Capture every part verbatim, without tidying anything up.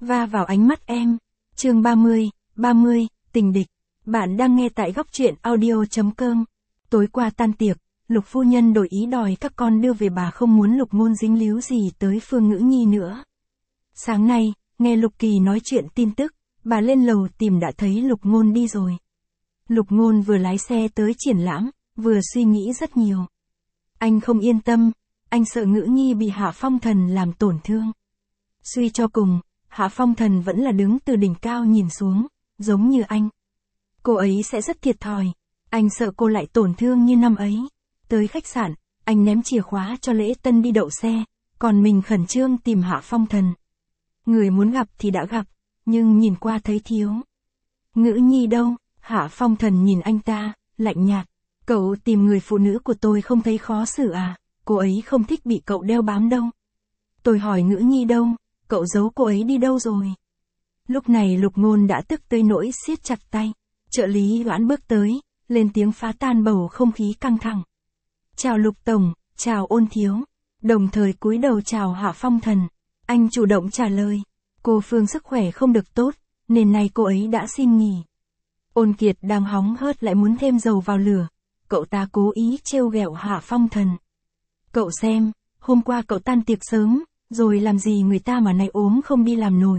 va vào ánh mắt em. Chương ba mươi, ba mươi, tình địch. Bạn đang nghe tại góc truyện audio.com. Tối qua tan tiệc, Lục phu nhân đổi ý đòi các con đưa về, bà không muốn Lục Ngôn dính líu gì tới Phương Ngữ Nhi nữa. Sáng nay, nghe Lục Kỳ nói chuyện tin tức, bà lên lầu tìm đã thấy Lục Ngôn đi rồi. Lục Ngôn vừa lái xe tới triển lãm, vừa suy nghĩ rất nhiều. Anh không yên tâm, anh sợ Ngữ Nhi bị Hạ Phong Thần làm tổn thương. Suy cho cùng, Hạ Phong Thần vẫn là đứng từ đỉnh cao nhìn xuống, giống như anh. Cô ấy sẽ rất thiệt thòi, anh sợ cô lại tổn thương như năm ấy. Tới khách sạn, anh ném chìa khóa cho Lễ Tân đi đậu xe, còn mình khẩn trương tìm Hạ Phong Thần. Người muốn gặp thì đã gặp, nhưng nhìn qua thấy thiếu. Ngữ Nhi đâu? Hạ Phong Thần nhìn anh ta, lạnh nhạt. Cậu tìm người phụ nữ của tôi không thấy khó xử à? Cô ấy không thích bị cậu đeo bám đâu. Tôi hỏi Ngữ Nhi đâu? Cậu giấu cô ấy đi đâu rồi? Lúc này Lục Ngôn đã tức tới nỗi siết chặt tay. Trợ lý Doãn bước tới, lên tiếng phá tan bầu không khí căng thẳng. Chào Lục Tổng, chào Ôn Thiếu. Đồng thời cúi đầu chào Hạ Phong Thần. Anh chủ động trả lời. Cô Phương sức khỏe không được tốt, nên nay cô ấy đã xin nghỉ. Ôn Kiệt đang hóng hớt lại muốn thêm dầu vào lửa. Cậu ta cố ý trêu ghẹo Hạ Phong Thần. Cậu xem, hôm qua cậu tan tiệc sớm, rồi làm gì người ta mà nay ốm không đi làm nổi.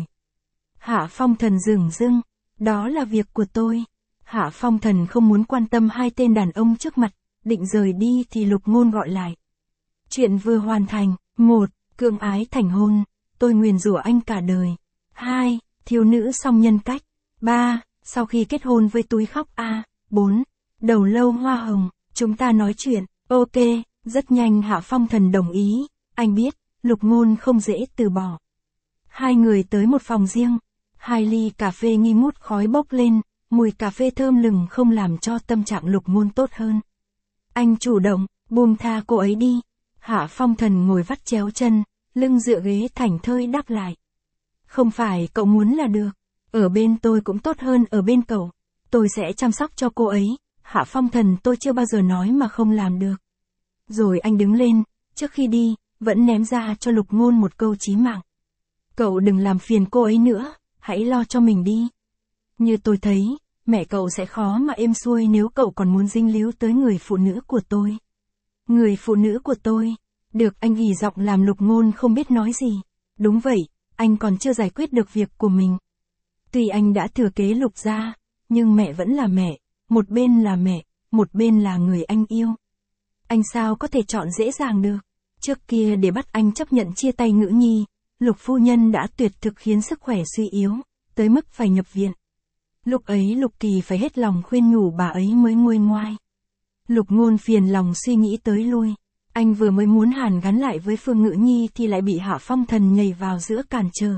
Hạ Phong Thần dửng dưng, đó là việc của tôi. Hạ Phong Thần không muốn quan tâm hai tên đàn ông trước mặt, định rời đi thì Lục Ngôn gọi lại. Chuyện vừa hoàn thành. Một, cưỡng ái thành hôn, tôi nguyền rủa anh cả đời. Hai, thiếu nữ song nhân cách. Ba, sau khi kết hôn với túi khóc a. Bốn, đầu lâu hoa hồng, chúng ta nói chuyện. Ok, rất nhanh Hạ Phong Thần đồng ý, anh biết, Lục Ngôn không dễ từ bỏ. Hai người tới một phòng riêng, hai ly cà phê nghi ngút khói bốc lên, mùi cà phê thơm lừng không làm cho tâm trạng Lục Ngôn tốt hơn. Anh chủ động, buông tha cô ấy đi. Hạ Phong Thần ngồi vắt chéo chân, lưng dựa ghế thảnh thơi đáp lại. Không phải cậu muốn là được, ở bên tôi cũng tốt hơn ở bên cậu, tôi sẽ chăm sóc cho cô ấy. Hạ Phong Thần tôi chưa bao giờ nói mà không làm được. Rồi anh đứng lên, trước khi đi, vẫn ném ra cho Lục Ngôn một câu chí mạng. Cậu đừng làm phiền cô ấy nữa, hãy lo cho mình đi. Như tôi thấy, mẹ cậu sẽ khó mà êm xuôi nếu cậu còn muốn dính líu tới người phụ nữ của tôi. Người phụ nữ của tôi. Được, anh gỉ giọng làm Lục Ngôn không biết nói gì. Đúng vậy, anh còn chưa giải quyết được việc của mình. Tuy anh đã thừa kế Lục gia, nhưng mẹ vẫn là mẹ, một bên là mẹ, một bên là người anh yêu. Anh sao có thể chọn dễ dàng được. Trước kia để bắt anh chấp nhận chia tay Ngữ Nhi, Lục phu nhân đã tuyệt thực khiến sức khỏe suy yếu, tới mức phải nhập viện. Lúc ấy Lục Kỳ phải hết lòng khuyên nhủ bà ấy mới nguôi ngoai. Lục Ngôn phiền lòng suy nghĩ tới lui. Anh vừa mới muốn hàn gắn lại với Phương Ngữ Nhi thì lại bị Hạ Phong Thần nhảy vào giữa cản trở.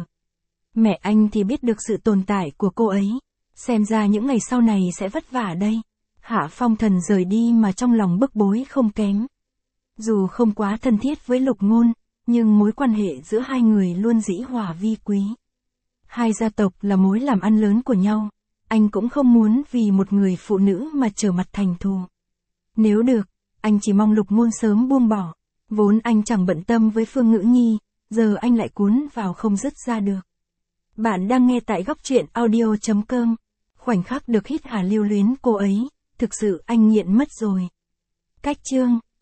Mẹ anh thì biết được sự tồn tại của cô ấy. Xem ra những ngày sau này sẽ vất vả đây. Hạ Phong Thần rời đi mà trong lòng bức bối không kém. Dù không quá thân thiết với Lục Ngôn, nhưng mối quan hệ giữa hai người luôn dĩ hòa vi quý. Hai gia tộc là mối làm ăn lớn của nhau. Anh cũng không muốn vì một người phụ nữ mà trở mặt thành thù. Nếu được, anh chỉ mong Lục Ngôn sớm buông bỏ. Vốn anh chẳng bận tâm với Phương Ngữ Nhi, giờ anh lại cuốn vào không dứt ra được. Bạn đang nghe tại góc truyện audio.com. Khoảnh khắc được hít hà lưu luyến cô ấy, thực sự anh nghiện mất rồi. Cách chương